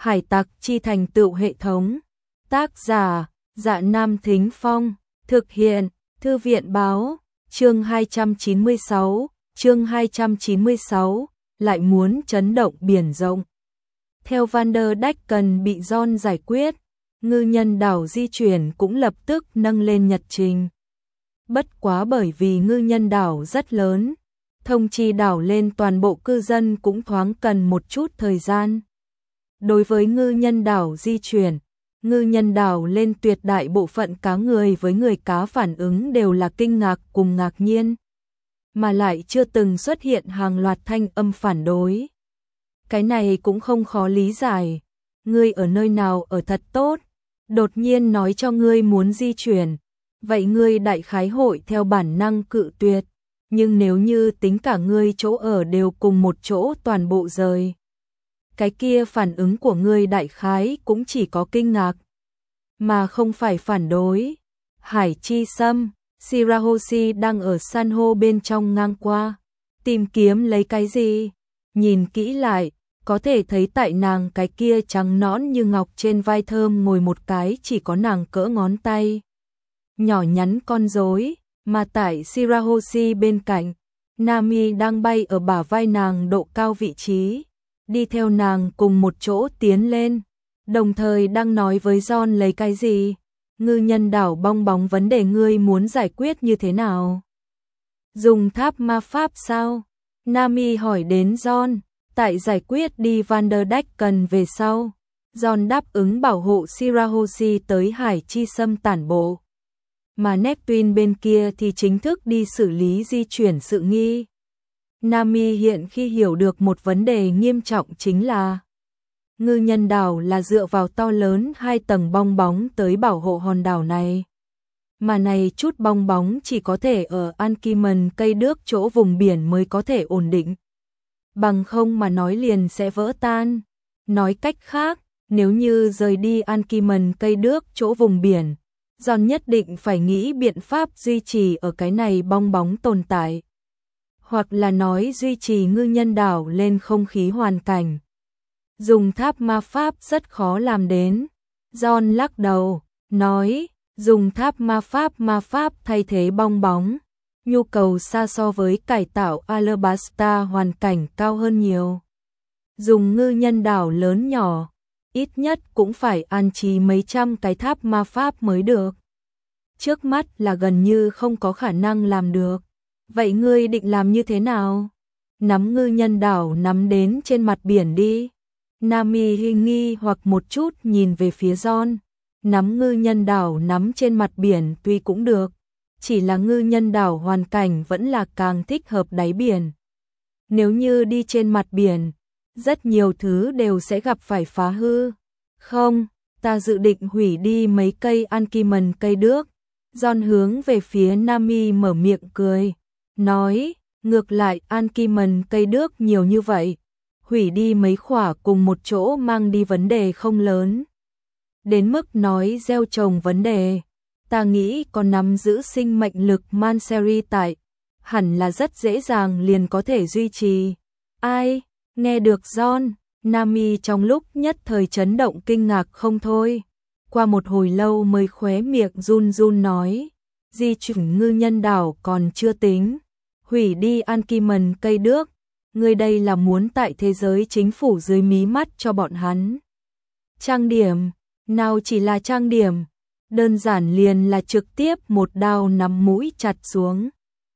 Hải tặc chi thành tựu hệ thống. Tác giả, Dạ Nam Thính Phong. Thực hiện, Thư viện báo. Chương 296, lại muốn chấn động biển rộng. Theo Vanderdecken bị John giải quyết, ngư nhân đảo di chuyển cũng lập tức nâng lên nhật trình. Bất quá bởi vì ngư nhân đảo rất lớn, thông chi đảo lên toàn bộ cư dân cũng thoáng cần một chút thời gian. Đối với ngư nhân đảo di chuyển, ngư nhân đảo lên tuyệt đại bộ phận cá người với người cá phản ứng đều là kinh ngạc cùng ngạc nhiên, mà lại chưa từng xuất hiện hàng loạt thanh âm phản đối. Cái này cũng không khó lý giải, ngươi ở nơi nào ở thật tốt, đột nhiên nói cho ngươi muốn di chuyển, vậy ngươi đại khái hội theo bản năng cự tuyệt, nhưng nếu như tính cả ngươi chỗ ở đều cùng một chỗ toàn bộ rời, cái kia phản ứng của ngươi đại khái cũng chỉ có kinh ngạc, mà không phải phản đối. Hải Chi Sâm, Shirahoshi đang ở san hô bên trong ngang qua, tìm kiếm lấy cái gì, nhìn kỹ lại, có thể thấy tại nàng cái kia trắng nõn như ngọc trên vai thơm ngồi một cái chỉ có nàng cỡ ngón tay. Nhỏ nhắn con rối, mà tại Shirahoshi bên cạnh, Nami đang bay ở bả vai nàng độ cao vị trí, đi theo nàng cùng một chỗ tiến lên, đồng thời đang nói với John lấy cái gì, ngư nhân đảo bong bóng vấn đề ngươi muốn giải quyết như thế nào? Dùng tháp ma pháp sao? Nami hỏi đến John, tại giải quyết đi Vanderdecken về sau, John đáp ứng bảo hộ Shirahoshi tới Hải Chi Sâm tản bộ, mà Neptune bên kia thì chính thức đi xử lý di chuyển sự nghi. Nami hiện khi hiểu được một vấn đề nghiêm trọng chính là ngư nhân đảo là dựa vào to lớn 2 tầng bong bóng tới bảo hộ hòn đảo này. Mà này chút bong bóng chỉ có thể ở Ankimen cây đước chỗ vùng biển mới có thể ổn định. Bằng không mà nói liền sẽ vỡ tan. Nói cách khác, nếu như rời đi Ankimen cây đước chỗ vùng biển, John nhất định phải nghĩ biện pháp duy trì ở cái này bong bóng tồn tại. Hoặc là nói duy trì ngư nhân đảo lên không khí hoàn cảnh. Dùng tháp ma pháp rất khó làm đến. John lắc đầu, nói, dùng tháp ma pháp thay thế bong bóng. Nhu cầu xa so với cải tạo Alabasta hoàn cảnh cao hơn nhiều. Dùng ngư nhân đảo lớn nhỏ, ít nhất cũng phải an trí mấy trăm cái tháp ma pháp mới được. Trước mắt là gần như không có khả năng làm được. Vậy ngươi định làm như thế nào? Nắm ngư nhân đảo nắm đến trên mặt biển đi. Nami hình nghi hoặc một chút nhìn về phía John. Nắm ngư nhân đảo nắm trên mặt biển tuy cũng được, chỉ là ngư nhân đảo hoàn cảnh vẫn là càng thích hợp đáy biển. Nếu như đi trên mặt biển, rất nhiều thứ đều sẽ gặp phải phá hư. Không, ta dự định hủy đi mấy cây Ankimen cây đước. John hướng về phía Nami mở miệng cười, nói, ngược lại Ankimen cây đước nhiều như vậy, hủy đi mấy khỏa cùng một chỗ mang đi vấn đề không lớn. Đến mức nói gieo trồng vấn đề, ta nghĩ còn nắm giữ sinh mệnh lực Manseri tại, hẳn là rất dễ dàng liền có thể duy trì. Ai, nghe được John, Nami trong lúc nhất thời chấn động kinh ngạc không thôi. Qua một hồi lâu mới khóe miệng run run nói, di chuyển ngư nhân đảo còn chưa tính, hủy đi Ankimen cây đước, ngươi đây là muốn tại thế giới chính phủ dưới mí mắt cho bọn hắn. Trang điểm, nào chỉ là trang điểm, đơn giản liền là trực tiếp một đao nắm mũi chặt xuống.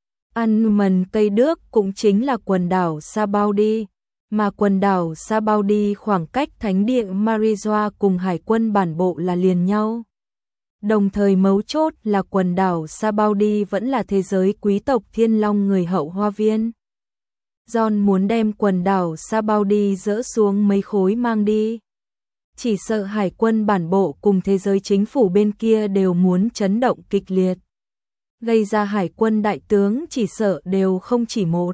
Ankimen cây đước cũng chính là quần đảo Sabaudi, mà quần đảo Sabaudi khoảng cách thánh địa Marijoa cùng hải quân bản bộ là liền nhau. Đồng thời mấu chốt là quần đảo Sabaudi vẫn là thế giới quý tộc Thiên Long người hậu hoa viên. John muốn đem quần đảo Sabaudi dỡ xuống mấy khối mang đi. Chỉ sợ hải quân bản bộ cùng thế giới chính phủ bên kia đều muốn chấn động kịch liệt. Gây ra hải quân đại tướng chỉ sợ đều không chỉ một.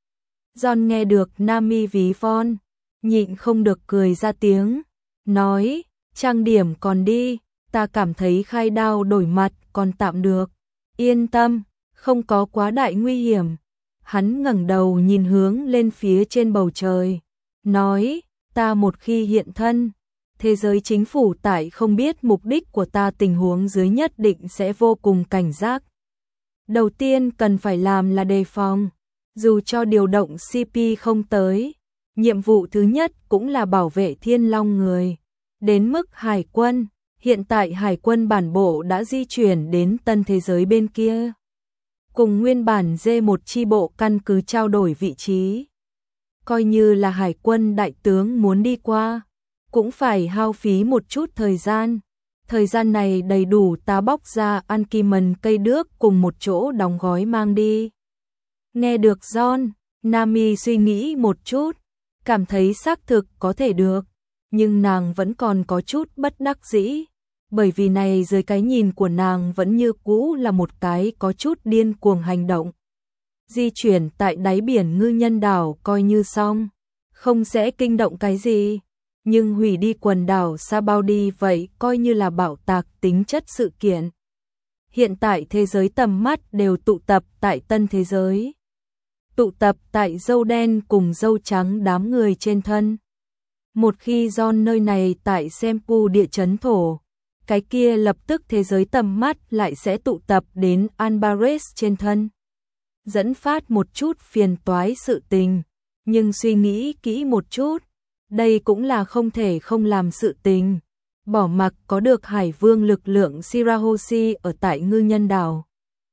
John nghe được Nami ví von, nhịn không được cười ra tiếng, nói, trang điểm còn đi, ta cảm thấy khai đao đổi mặt còn tạm được, yên tâm, không có quá đại nguy hiểm. Hắn ngẩng đầu nhìn hướng lên phía trên bầu trời, nói, ta một khi hiện thân, thế giới chính phủ tại không biết mục đích của ta tình huống dưới nhất định sẽ vô cùng cảnh giác. Đầu tiên cần phải làm là đề phòng, dù cho điều động CP không tới, nhiệm vụ thứ nhất cũng là bảo vệ Thiên Long người. Đến mức hải quân, hiện tại hải quân bản bộ đã di chuyển đến tân thế giới bên kia. Cùng nguyên bản D1 chi bộ căn cứ trao đổi vị trí. Coi như là hải quân đại tướng muốn đi qua, cũng phải hao phí một chút thời gian. Thời gian này đầy đủ ta bóc ra Ankimen cây đước cùng một chỗ đóng gói mang đi. Nghe được John, Nami suy nghĩ một chút, cảm thấy xác thực có thể được, nhưng nàng vẫn còn có chút bất đắc dĩ, bởi vì này dưới cái nhìn của nàng vẫn như cũ là một cái có chút điên cuồng hành động. Di chuyển tại đáy biển ngư nhân đảo coi như xong, không sẽ kinh động cái gì, nhưng hủy đi quần đảo Sabaudi vậy coi như là bạo tạc tính chất sự kiện. Hiện tại thế giới tầm mắt đều tụ tập tại tân thế giới. Tụ tập tại dâu đen cùng dâu trắng đám người trên thân. Một khi John nơi này tại Sempu địa chấn thổ, cái kia lập tức thế giới tầm mắt lại sẽ tụ tập đến Albares trên thân. Dẫn phát một chút phiền toái sự tình, nhưng suy nghĩ kỹ một chút, đây cũng là không thể không làm sự tình. Bỏ mặc có được hải vương lực lượng Shirahoshi ở tại ngư nhân đảo.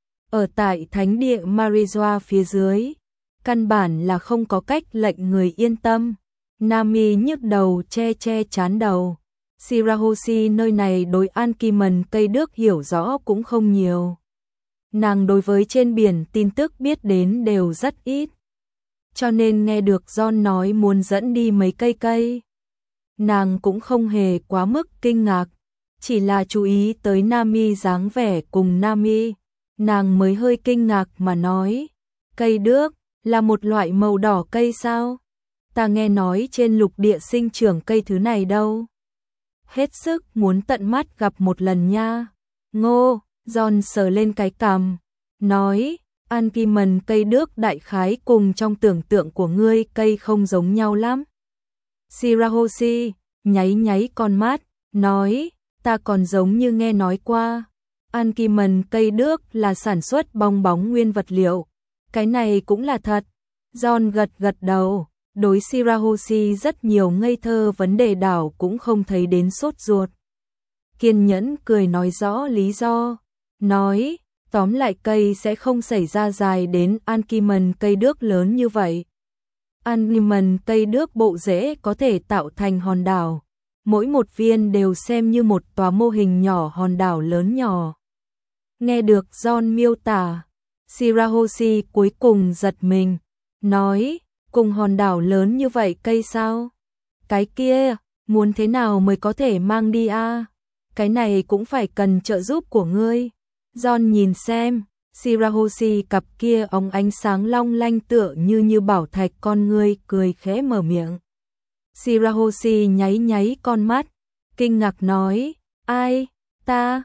Ở tại thánh địa Marijoa phía dưới, căn bản là không có cách lệnh người yên tâm. Nami nhức đầu che chán đầu. Shirahoshi nơi này đối Ankimen cây đước hiểu rõ cũng không nhiều. Nàng đối với trên biển tin tức biết đến đều rất ít. Cho nên nghe được John nói muốn dẫn đi mấy cây. Nàng cũng không hề quá mức kinh ngạc. Chỉ là chú ý tới Nami dáng vẻ cùng Nami. Nàng mới hơi kinh ngạc mà nói. Cây đước là một loại màu đỏ cây sao? Ta nghe nói trên lục địa sinh trưởng cây thứ này đâu. Hết sức muốn tận mắt gặp một lần nha. Ngô, John sờ lên cái cằm, nói, Ankimen cây đước đại khái cùng trong tưởng tượng của ngươi cây không giống nhau lắm. Shirahoshi nháy con mắt, nói, ta còn giống như nghe nói qua. Ankimen cây đước là sản xuất bong bóng nguyên vật liệu. Cái này cũng là thật. John gật đầu. Đối Shirahoshi rất nhiều ngây thơ vấn đề đảo cũng không thấy đến sốt ruột. Kiên nhẫn cười nói rõ lý do. Nói, tóm lại cây sẽ không xảy ra dài đến Ankimen cây đước lớn như vậy. Ankimen cây đước bộ rễ có thể tạo thành hòn đảo. Mỗi một viên đều xem như một tòa mô hình nhỏ hòn đảo lớn nhỏ. Nghe được John miêu tả, Shirahoshi cuối cùng giật mình. Nói, cùng hòn đảo lớn như vậy cây sao? Cái kia, muốn thế nào mới có thể mang đi a? Cái này cũng phải cần trợ giúp của ngươi. John nhìn xem, Shirahoshi cặp kia óng ánh sáng long lanh tựa như bảo thạch con ngươi cười khẽ mở miệng. Shirahoshi nháy con mắt, kinh ngạc nói, ai, ta,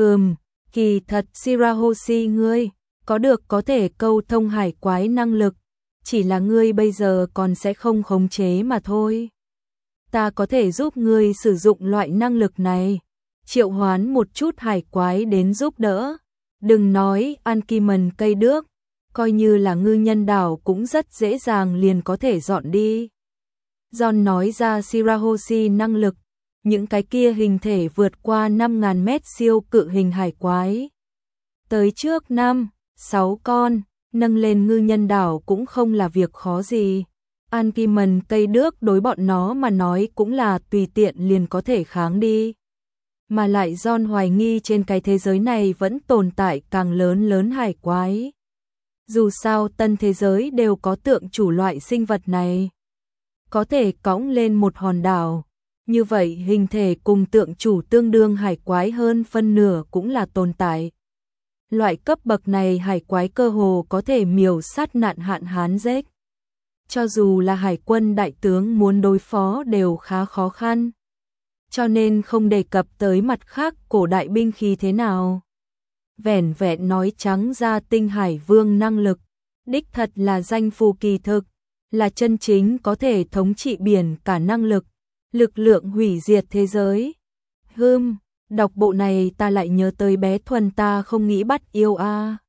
kỳ thật Shirahoshi ngươi, có được có thể câu thông hải quái năng lực, chỉ là ngươi bây giờ còn sẽ không khống chế mà thôi. Ta có thể giúp ngươi sử dụng loại năng lực này, triệu hoán một chút hải quái đến giúp đỡ. Đừng nói Ankimen cây đước, coi như là ngư nhân đảo cũng rất dễ dàng liền có thể dọn đi. John nói ra Shirahoshi năng lực, những cái kia hình thể vượt qua 5.000 mét siêu cự hình hải quái. Tới trước 5-6 con, nâng lên ngư nhân đảo cũng không là việc khó gì. Ankimen cây đước đối bọn nó mà nói cũng là tùy tiện liền có thể kháng đi. Mà lại John hoài nghi trên cái thế giới này vẫn tồn tại càng lớn hải quái. Dù sao tân thế giới đều có tượng chủ loại sinh vật này. Có thể cõng lên một hòn đảo. Như vậy hình thể cùng tượng chủ tương đương hải quái hơn phân nửa cũng là tồn tại. Loại cấp bậc này hải quái cơ hồ có thể miểu sát nạn hạn hán rét. Cho dù là hải quân đại tướng muốn đối phó đều khá khó khăn. Cho nên không đề cập tới mặt khác cổ đại binh khí thế nào. Vẻn vẹn nói trắng ra tinh hải vương năng lực, đích thật là danh phù kỳ thực, là chân chính có thể thống trị biển cả năng lực. lực lượng hủy diệt thế giới. Đọc bộ này ta lại nhớ tới bé Thuần ta không nghĩ bắt yêu a.